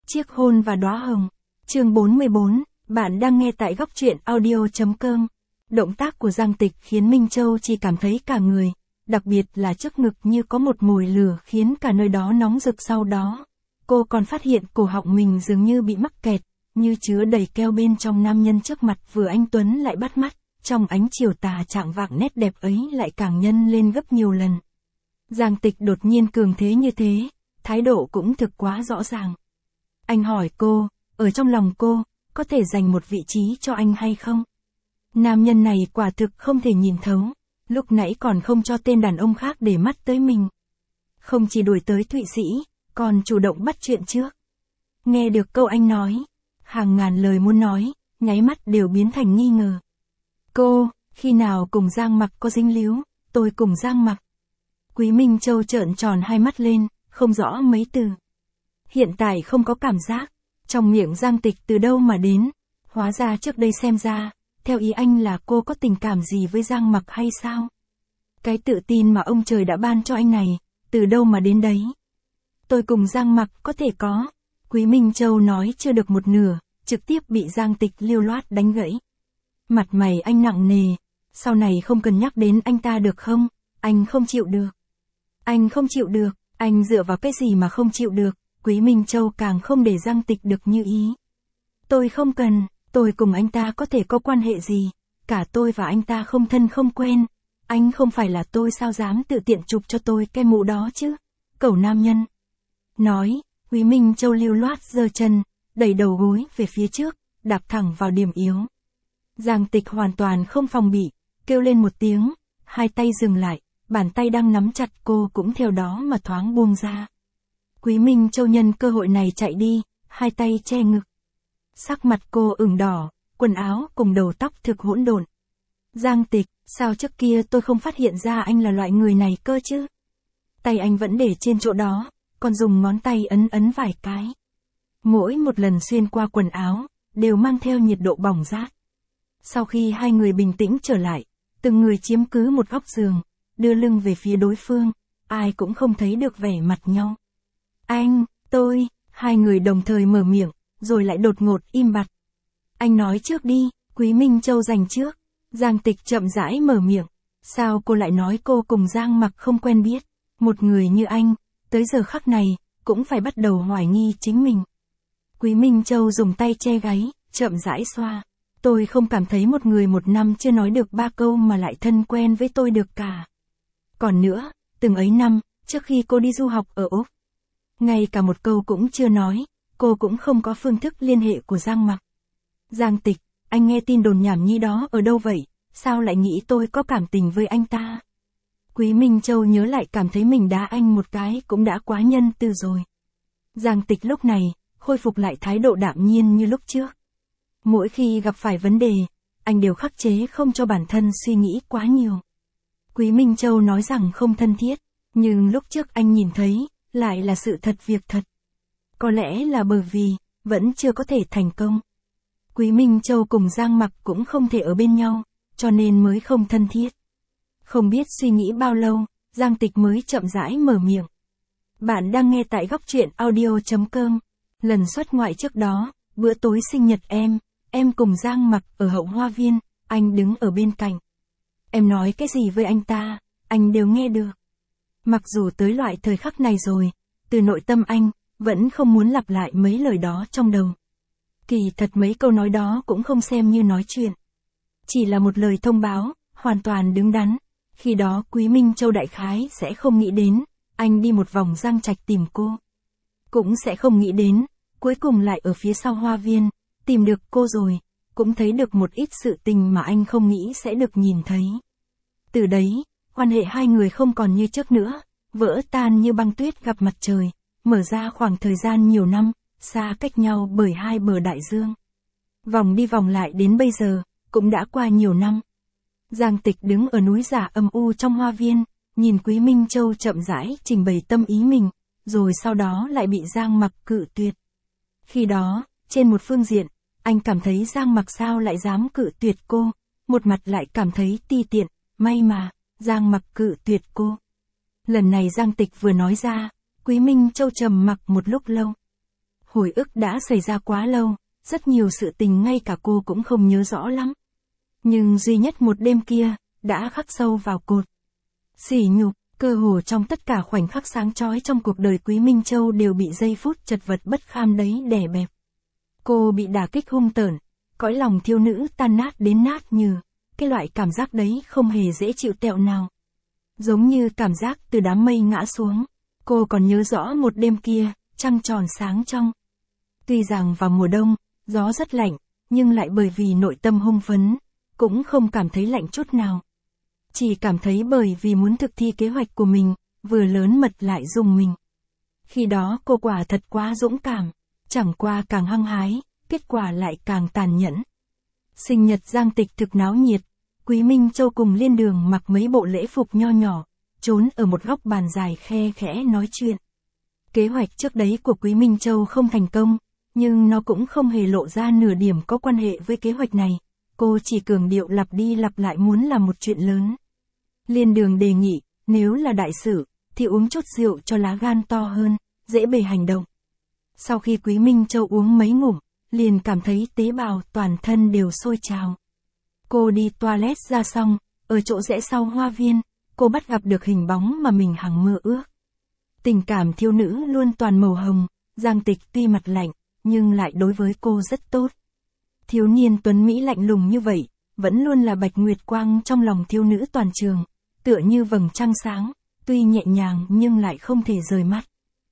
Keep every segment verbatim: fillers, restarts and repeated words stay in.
Chiếc hôn và đóa hồng. Chương bốn mươi bốn, bạn đang nghe tại góc truyện audio.com. Động tác của Giang Tịch khiến Minh Châu chỉ cảm thấy cả người, đặc biệt là trước ngực như có một mồi lửa khiến cả nơi đó nóng rực. Sau đó, cô còn phát hiện cổ họng mình dường như bị mắc kẹt, như chứa đầy keo bên trong. Nam nhân trước mặt vừa anh tuấn lại bắt mắt, trong ánh chiều tà chạng vạng nét đẹp ấy lại càng nhân lên gấp nhiều lần. Giang Tịch đột nhiên cường thế như thế, thái độ cũng thực quá rõ ràng. Anh hỏi cô, ở trong lòng cô, có thể dành một vị trí cho anh hay không? Nam nhân này quả thực không thể nhìn thấu, lúc nãy còn không cho tên đàn ông khác để mắt tới mình. Không chỉ đuổi tới Thụy Sĩ, còn chủ động bắt chuyện trước. Nghe được câu anh nói, hàng ngàn lời muốn nói, nháy mắt đều biến thành nghi ngờ. Cô, khi nào cùng Giang Mặc có dính líu, tôi cùng Giang Mặc. Quý Minh Châu trợn tròn hai mắt lên, không rõ mấy từ. Hiện tại không có cảm giác, trong miệng Giang Tịch từ đâu mà đến, hóa ra trước đây xem ra, theo ý anh là cô có tình cảm gì với Giang Mặc hay sao? Cái tự tin mà ông trời đã ban cho anh này, từ đâu mà đến đấy? Tôi cùng Giang Mặc có thể có. Quý Minh Châu nói chưa được một nửa, trực tiếp bị Giang Tịch liêu loát đánh gãy. Mặt mày anh nặng nề, sau này không cần nhắc đến anh ta được không? Anh không chịu được. Anh không chịu được, anh dựa vào cái gì mà không chịu được? Quý Minh Châu càng không để Giang Tịch được như ý. Tôi không cần, tôi cùng anh ta có thể có quan hệ gì, cả tôi và anh ta không thân không quen. Anh không phải là tôi sao dám tự tiện chụp cho tôi cái mũ đó chứ? Cẩu nam nhân. Nói, Quý Minh Châu lưu loát giơ chân, đẩy đầu gối về phía trước, đạp thẳng vào điểm yếu. Giang Tịch hoàn toàn không phòng bị, kêu lên một tiếng, hai tay dừng lại, bàn tay đang nắm chặt cô cũng theo đó mà thoáng buông ra. Quý Minh Châu nhân cơ hội này chạy đi, hai tay che ngực. Sắc mặt cô ửng đỏ, quần áo cùng đầu tóc thực hỗn độn. Giang Tịch, sao trước kia tôi không phát hiện ra anh là loại người này cơ chứ? Tay anh vẫn để trên chỗ đó, còn dùng ngón tay ấn ấn vài cái. Mỗi một lần xuyên qua quần áo, đều mang theo nhiệt độ bỏng rát. Sau khi hai người bình tĩnh trở lại, từng người chiếm cứ một góc giường, đưa lưng về phía đối phương, ai cũng không thấy được vẻ mặt nhau. Anh, tôi, hai người đồng thời mở miệng, rồi lại đột ngột im bặt. Anh nói trước đi, Quý Minh Châu giành trước. Giang Tịch chậm rãi mở miệng. Sao cô lại nói cô cùng Giang Mặc không quen biết? Một người như anh, tới giờ khắc này, cũng phải bắt đầu hoài nghi chính mình. Quý Minh Châu dùng tay che gáy, chậm rãi xoa. Tôi không cảm thấy một người một năm chưa nói được ba câu mà lại thân quen với tôi được cả. Còn nữa, từng ấy năm, trước khi cô đi du học ở Úc, ngay cả một câu cũng chưa nói, cô cũng không có phương thức liên hệ của Giang Mặc. Giang Tịch, anh nghe tin đồn nhảm nhí đó ở đâu vậy? Sao lại nghĩ tôi có cảm tình với anh ta? Quý Minh Châu nhớ lại cảm thấy mình đá anh một cái cũng đã quá nhân từ rồi. Giang Tịch lúc này, khôi phục lại thái độ đạm nhiên như lúc trước. Mỗi khi gặp phải vấn đề, anh đều khắc chế không cho bản thân suy nghĩ quá nhiều. Quý Minh Châu nói rằng không thân thiết, nhưng lúc trước anh nhìn thấy, lại là sự thật việc thật. Có lẽ là bởi vì, vẫn chưa có thể thành công. Quý Minh Châu cùng Giang Mặc cũng không thể ở bên nhau, cho nên mới không thân thiết. Không biết suy nghĩ bao lâu, Giang Tịch mới chậm rãi mở miệng. Bạn đang nghe tại góc truyện audio.com. Lần xuất ngoại trước đó, bữa tối sinh nhật em, em cùng Giang Mặc ở hậu hoa viên, anh đứng ở bên cạnh. Em nói cái gì với anh ta, anh đều nghe được. Mặc dù tới loại thời khắc này rồi, từ nội tâm anh, vẫn không muốn lặp lại mấy lời đó trong đầu. Kỳ thật mấy câu nói đó cũng không xem như nói chuyện. Chỉ là một lời thông báo, hoàn toàn đứng đắn. Khi đó Quý Minh Châu đại khái sẽ không nghĩ đến, anh đi một vòng Giang Trạch tìm cô. Cũng sẽ không nghĩ đến, cuối cùng lại ở phía sau hoa viên, tìm được cô rồi, cũng thấy được một ít sự tình mà anh không nghĩ sẽ được nhìn thấy. Từ đấy, quan hệ hai người không còn như trước nữa, vỡ tan như băng tuyết gặp mặt trời, mở ra khoảng thời gian nhiều năm, xa cách nhau bởi hai bờ đại dương. Vòng đi vòng lại đến bây giờ, cũng đã qua nhiều năm. Giang Tịch đứng ở núi giả âm u trong hoa viên, nhìn Quý Minh Châu chậm rãi trình bày tâm ý mình, rồi sau đó lại bị Giang Mặc cự tuyệt. Khi đó, trên một phương diện, anh cảm thấy Giang Mặc sao lại dám cự tuyệt cô, một mặt lại cảm thấy ti tiện, may mà, Giang Mặc cự tuyệt cô. Lần này Giang Tịch vừa nói ra, Quý Minh Châu trầm mặc một lúc lâu. Hồi ức đã xảy ra quá lâu, rất nhiều sự tình ngay cả cô cũng không nhớ rõ lắm. Nhưng duy nhất một đêm kia, đã khắc sâu vào cột. Sỉ nhục, cơ hồ trong tất cả khoảnh khắc sáng chói trong cuộc đời Quý Minh Châu đều bị giây phút chật vật bất kham đấy đè bẹp. Cô bị đả kích hung tởn, cõi lòng thiếu nữ tan nát đến nát như, cái loại cảm giác đấy không hề dễ chịu tẹo nào. Giống như cảm giác từ đám mây ngã xuống, cô còn nhớ rõ một đêm kia, trăng tròn sáng trong. Tuy rằng vào mùa đông, gió rất lạnh, nhưng lại bởi vì nội tâm hung phấn, cũng không cảm thấy lạnh chút nào. Chỉ cảm thấy bởi vì muốn thực thi kế hoạch của mình, vừa lớn mật lại dùng mình. Khi đó cô quả thật quá dũng cảm, chẳng qua càng hăng hái, kết quả lại càng tàn nhẫn. Sinh nhật Giang Tịch thực náo nhiệt, Quý Minh Châu cùng Liên Đường mặc mấy bộ lễ phục nho nhỏ, trốn ở một góc bàn dài khe khẽ nói chuyện. Kế hoạch trước đấy của Quý Minh Châu không thành công, nhưng nó cũng không hề lộ ra nửa điểm có quan hệ với kế hoạch này. Cô chỉ cường điệu lặp đi lặp lại muốn làm một chuyện lớn. Liên Đường đề nghị, nếu là đại sự, thì uống chút rượu cho lá gan to hơn, dễ bề hành động. Sau khi Quý Minh Châu uống mấy ngụm, liền cảm thấy tế bào toàn thân đều sôi trào. Cô đi toilet ra xong, ở chỗ rẽ sau hoa viên, cô bắt gặp được hình bóng mà mình hằng mơ ước. Tình cảm thiếu nữ luôn toàn màu hồng, Giang Tịch tuy mặt lạnh, nhưng lại đối với cô rất tốt. Thiếu niên tuấn Mỹ lạnh lùng như vậy, vẫn luôn là bạch nguyệt quang trong lòng thiếu nữ toàn trường, tựa như vầng trăng sáng, tuy nhẹ nhàng nhưng lại không thể rời mắt.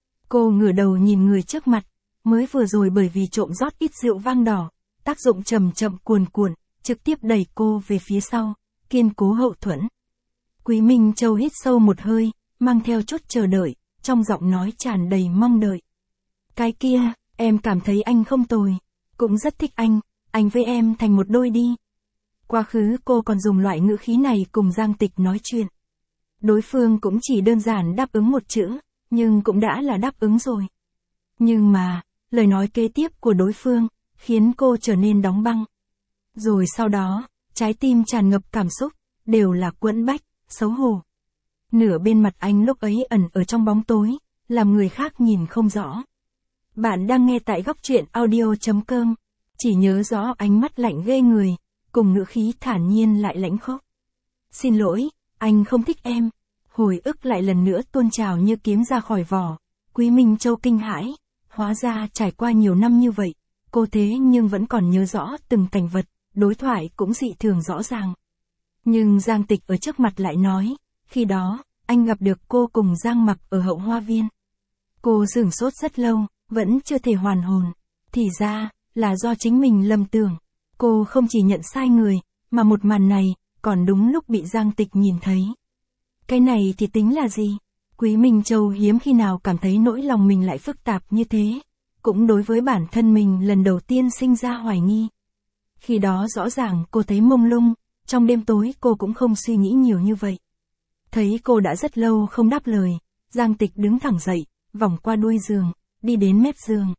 Cô ngửa đầu nhìn người trước mặt, mới vừa rồi bởi vì trộm rót ít rượu vang đỏ, tác dụng chậm chậm cuồn cuộn, trực tiếp đẩy cô về phía sau, kiên cố hậu thuẫn. Quý Minh Châu hít sâu một hơi, mang theo chút chờ đợi, trong giọng nói tràn đầy mong đợi. Cái kia, em cảm thấy anh không tồi, cũng rất thích anh, anh với em thành một đôi đi. Quá khứ cô còn dùng loại ngữ khí này cùng Giang Tịch nói chuyện. Đối phương cũng chỉ đơn giản đáp ứng một chữ, nhưng cũng đã là đáp ứng rồi. Nhưng mà, lời nói kế tiếp của đối phương, khiến cô trở nên đóng băng. Rồi sau đó, trái tim tràn ngập cảm xúc, đều là quẫn bách, xấu hổ. Nửa bên mặt anh lúc ấy ẩn ở trong bóng tối, làm người khác nhìn không rõ. Bạn đang nghe tại góc truyện audio chấm com, chỉ nhớ rõ ánh mắt lạnh ghê người, cùng ngữ khí thản nhiên lại lãnh khốc. Xin lỗi, anh không thích em. Hồi ức lại lần nữa tuôn trào như kiếm ra khỏi vỏ. Quý Minh Châu kinh hãi, hóa ra trải qua nhiều năm như vậy, cô thế nhưng vẫn còn nhớ rõ từng cảnh vật, đối thoại cũng dị thường rõ ràng. Nhưng Giang Tịch ở trước mặt lại nói, khi đó, anh gặp được cô cùng Giang Mặc ở hậu hoa viên. Cô sửng sốt rất lâu, vẫn chưa thể hoàn hồn. Thì ra, là do chính mình lầm tưởng. Cô không chỉ nhận sai người, mà một màn này, còn đúng lúc bị Giang Tịch nhìn thấy. Cái này thì tính là gì? Quý Minh Châu hiếm khi nào cảm thấy nỗi lòng mình lại phức tạp như thế. Cũng đối với bản thân mình lần đầu tiên sinh ra hoài nghi. Khi đó rõ ràng cô thấy mông lung, trong đêm tối cô cũng không suy nghĩ nhiều như vậy. Thấy cô đã rất lâu không đáp lời, Giang Tịch đứng thẳng dậy, vòng qua đuôi giường, đi đến mép giường.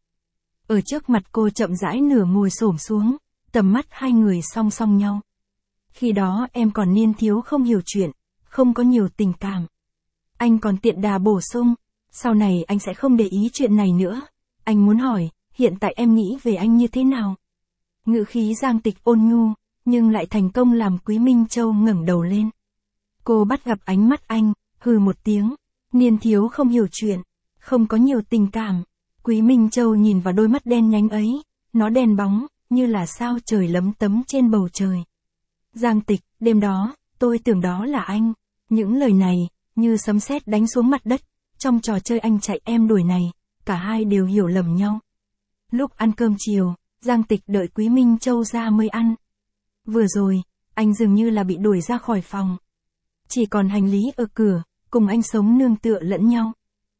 Ở trước mặt cô chậm rãi nửa ngồi xổm xuống, tầm mắt hai người song song nhau. Khi đó em còn niên thiếu không hiểu chuyện, không có nhiều tình cảm. Anh còn tiện đà bổ sung, sau này anh sẽ không để ý chuyện này nữa. Anh muốn hỏi, hiện tại em nghĩ về anh như thế nào? Ngữ khí Giang Tịch ôn nhu, nhưng lại thành công làm Quý Minh Châu ngẩng đầu lên. Cô bắt gặp ánh mắt anh, hừ một tiếng, niên thiếu không hiểu chuyện, không có nhiều tình cảm. Quý Minh Châu nhìn vào đôi mắt đen nhánh ấy, nó đen bóng, như là sao trời lấm tấm trên bầu trời. Giang Tịch, đêm đó, tôi tưởng đó là anh. Những lời này, như sấm sét đánh xuống mặt đất, trong trò chơi anh chạy em đuổi này, cả hai đều hiểu lầm nhau. Lúc ăn cơm chiều, Giang Tịch đợi Quý Minh Châu ra mới ăn. Vừa rồi, anh dường như là bị đuổi ra khỏi phòng. Chỉ còn hành lý ở cửa, cùng anh sống nương tựa lẫn nhau.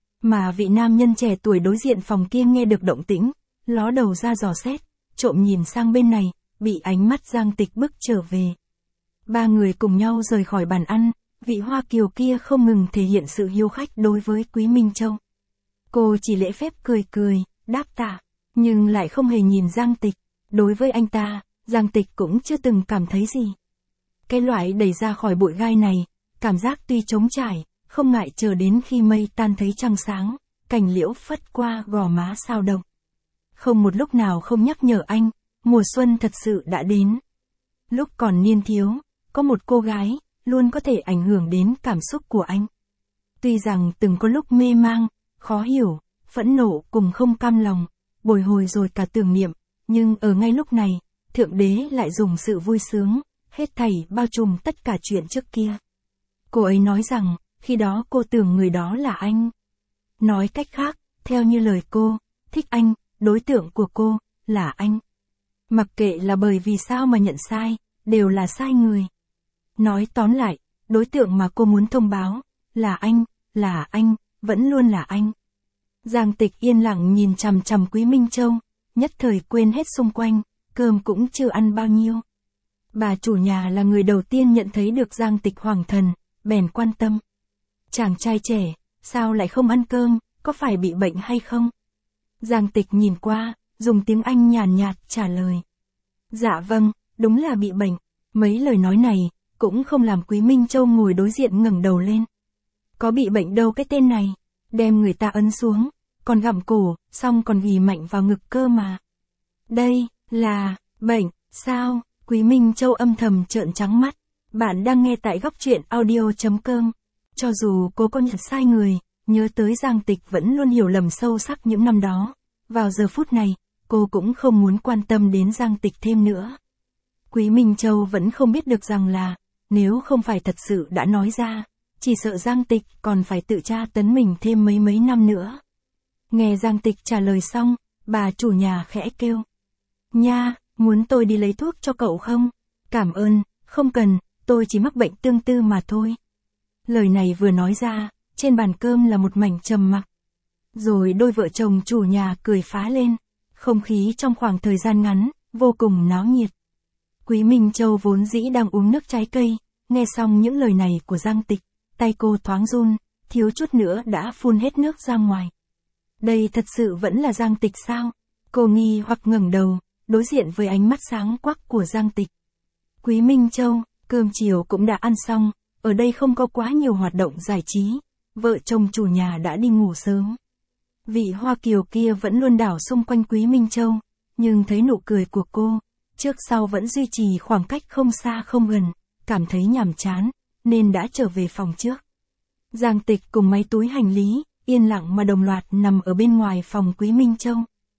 Mà vị nam nhân trẻ tuổi đối diện phòng kia nghe được động tĩnh, ló đầu ra dò xét, trộm nhìn sang bên này, bị ánh mắt Giang Tịch bức trở về. Ba người cùng nhau rời khỏi bàn ăn, vị Hoa Kiều kia không ngừng thể hiện sự hiếu khách đối với Quý Minh Châu. Cô chỉ lễ phép cười cười, đáp tạ, nhưng lại không hề nhìn Giang Tịch. Đối với anh ta, Giang Tịch cũng chưa từng cảm thấy gì. Cái loại đẩy ra khỏi bụi gai này, cảm giác tuy trống trải, không ngại chờ đến khi mây tan thấy trăng sáng, cành liễu phất qua gò má sao động. không một lúc nào không nhắc nhở anh, mùa xuân thật sự đã đến. Lúc còn niên thiếu, có một cô gái, luôn có thể ảnh hưởng đến cảm xúc của anh. Tuy rằng từng có lúc mê mang, khó hiểu, phẫn nộ cùng không cam lòng, bồi hồi rồi cả tưởng niệm, nhưng ở ngay lúc này, Thượng Đế lại dùng sự vui sướng, hết thảy bao trùm tất cả chuyện trước kia. Cô ấy nói rằng, khi đó cô tưởng người đó là anh. Nói cách khác, theo như lời cô, thích anh, đối tượng của cô, là anh. Mặc kệ là bởi vì sao mà nhận sai, đều là sai người. Nói tóm lại, đối tượng mà cô muốn thông báo, là anh, là anh, vẫn luôn là anh. Giang Tịch yên lặng nhìn chằm chằm Quý Minh Châu, nhất thời quên hết xung quanh, cơm cũng chưa ăn bao nhiêu. Bà chủ nhà là người đầu tiên nhận thấy được Giang Tịch hoàng thần, bèn quan tâm. Chàng trai trẻ, sao lại không ăn cơm, có phải bị bệnh hay không? Giang Tịch nhìn qua, dùng tiếng Anh nhàn nhạt trả lời. Dạ vâng, đúng là bị bệnh. Mấy lời nói này, cũng không làm Quý Minh Châu ngồi đối diện ngẩng đầu lên. Có bị bệnh đâu cái tên này, đem người ta ấn xuống, còn gặm cổ, xong còn ghì mạnh vào ngực cơ mà. Đây, là, bệnh, sao? Quý Minh Châu âm thầm trợn trắng mắt. Bạn đang nghe tại góc truyện audio.com. Cho dù cô có nhận sai người, nhớ tới Giang Tịch vẫn luôn hiểu lầm sâu sắc những năm đó. Vào giờ phút này, cô cũng không muốn quan tâm đến Giang Tịch thêm nữa. Quý Minh Châu vẫn không biết được rằng là, nếu không phải thật sự đã nói ra, chỉ sợ Giang Tịch còn phải tự tra tấn mình thêm mấy mấy năm nữa. Nghe Giang Tịch trả lời xong, bà chủ nhà khẽ kêu. Nha, muốn tôi đi lấy thuốc cho cậu không? Cảm ơn, không cần, tôi chỉ mắc bệnh tương tư mà thôi. Lời này vừa nói ra, trên bàn cơm là một mảnh trầm mặc. Rồi đôi vợ chồng chủ nhà cười phá lên, không khí trong khoảng thời gian ngắn, vô cùng náo nhiệt. Quý Minh Châu vốn dĩ đang uống nước trái cây, nghe xong những lời này của Giang Tịch, tay cô thoáng run, thiếu chút nữa đã phun hết nước ra ngoài. Đây thật sự vẫn là Giang Tịch sao? Cô nghi hoặc ngẩng đầu, đối diện với ánh mắt sáng quắc của Giang Tịch. Quý Minh Châu, cơm chiều cũng đã ăn xong, ở đây không có quá nhiều hoạt động giải trí, vợ chồng chủ nhà đã đi ngủ sớm. Vị Hoa Kiều kia vẫn luôn đảo xung quanh Quý Minh Châu, nhưng thấy nụ cười của cô, trước sau vẫn duy trì khoảng cách không xa không gần, cảm thấy nhàm chán, nên đã trở về phòng trước. Giang Tịch cùng mấy túi hành lý, yên lặng mà đồng loạt nằm ở bên ngoài phòng Quý Minh Châu.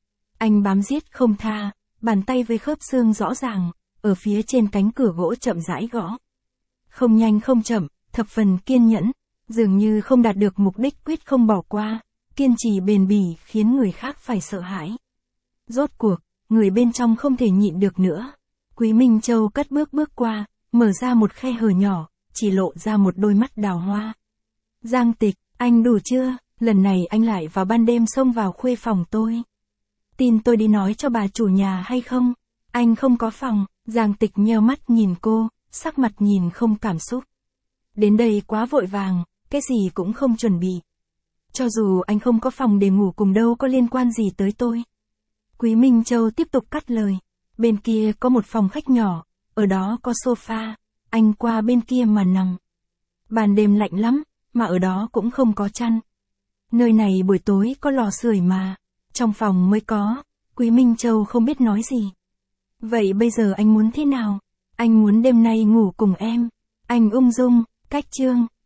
Anh bám giết không tha, bàn tay với khớp xương rõ ràng, ở phía trên cánh cửa gỗ chậm rãi gõ. Không nhanh không chậm, thập phần kiên nhẫn, dường như không đạt được mục đích quyết không bỏ qua, kiên trì bền bỉ khiến người khác phải sợ hãi. Rốt cuộc, người bên trong không thể nhịn được nữa. Quý Minh Châu cất bước bước qua, mở ra một khe hở nhỏ, chỉ lộ ra một đôi mắt đào hoa. Giang Tịch, anh đủ chưa? Lần này anh lại vào ban đêm xông vào khuê phòng tôi. Tin tôi đi nói cho bà chủ nhà hay không? Anh không có phòng. Giang Tịch nheo mắt nhìn cô, sắc mặt nhìn không cảm xúc. Đến đây quá vội vàng, cái gì cũng không chuẩn bị. Cho dù anh không có phòng để ngủ cùng đâu có liên quan gì tới tôi. Quý Minh Châu tiếp tục cắt lời. Bên kia có một phòng khách nhỏ, ở đó có sofa, anh qua bên kia mà nằm. Ban đêm lạnh lắm, mà ở đó cũng không có chăn. Nơi này buổi tối có lò sưởi mà, trong phòng mới có. Quý Minh Châu không biết nói gì. Vậy bây giờ anh muốn thế nào? Anh muốn đêm nay ngủ cùng em. Anh ung dung, cách chương.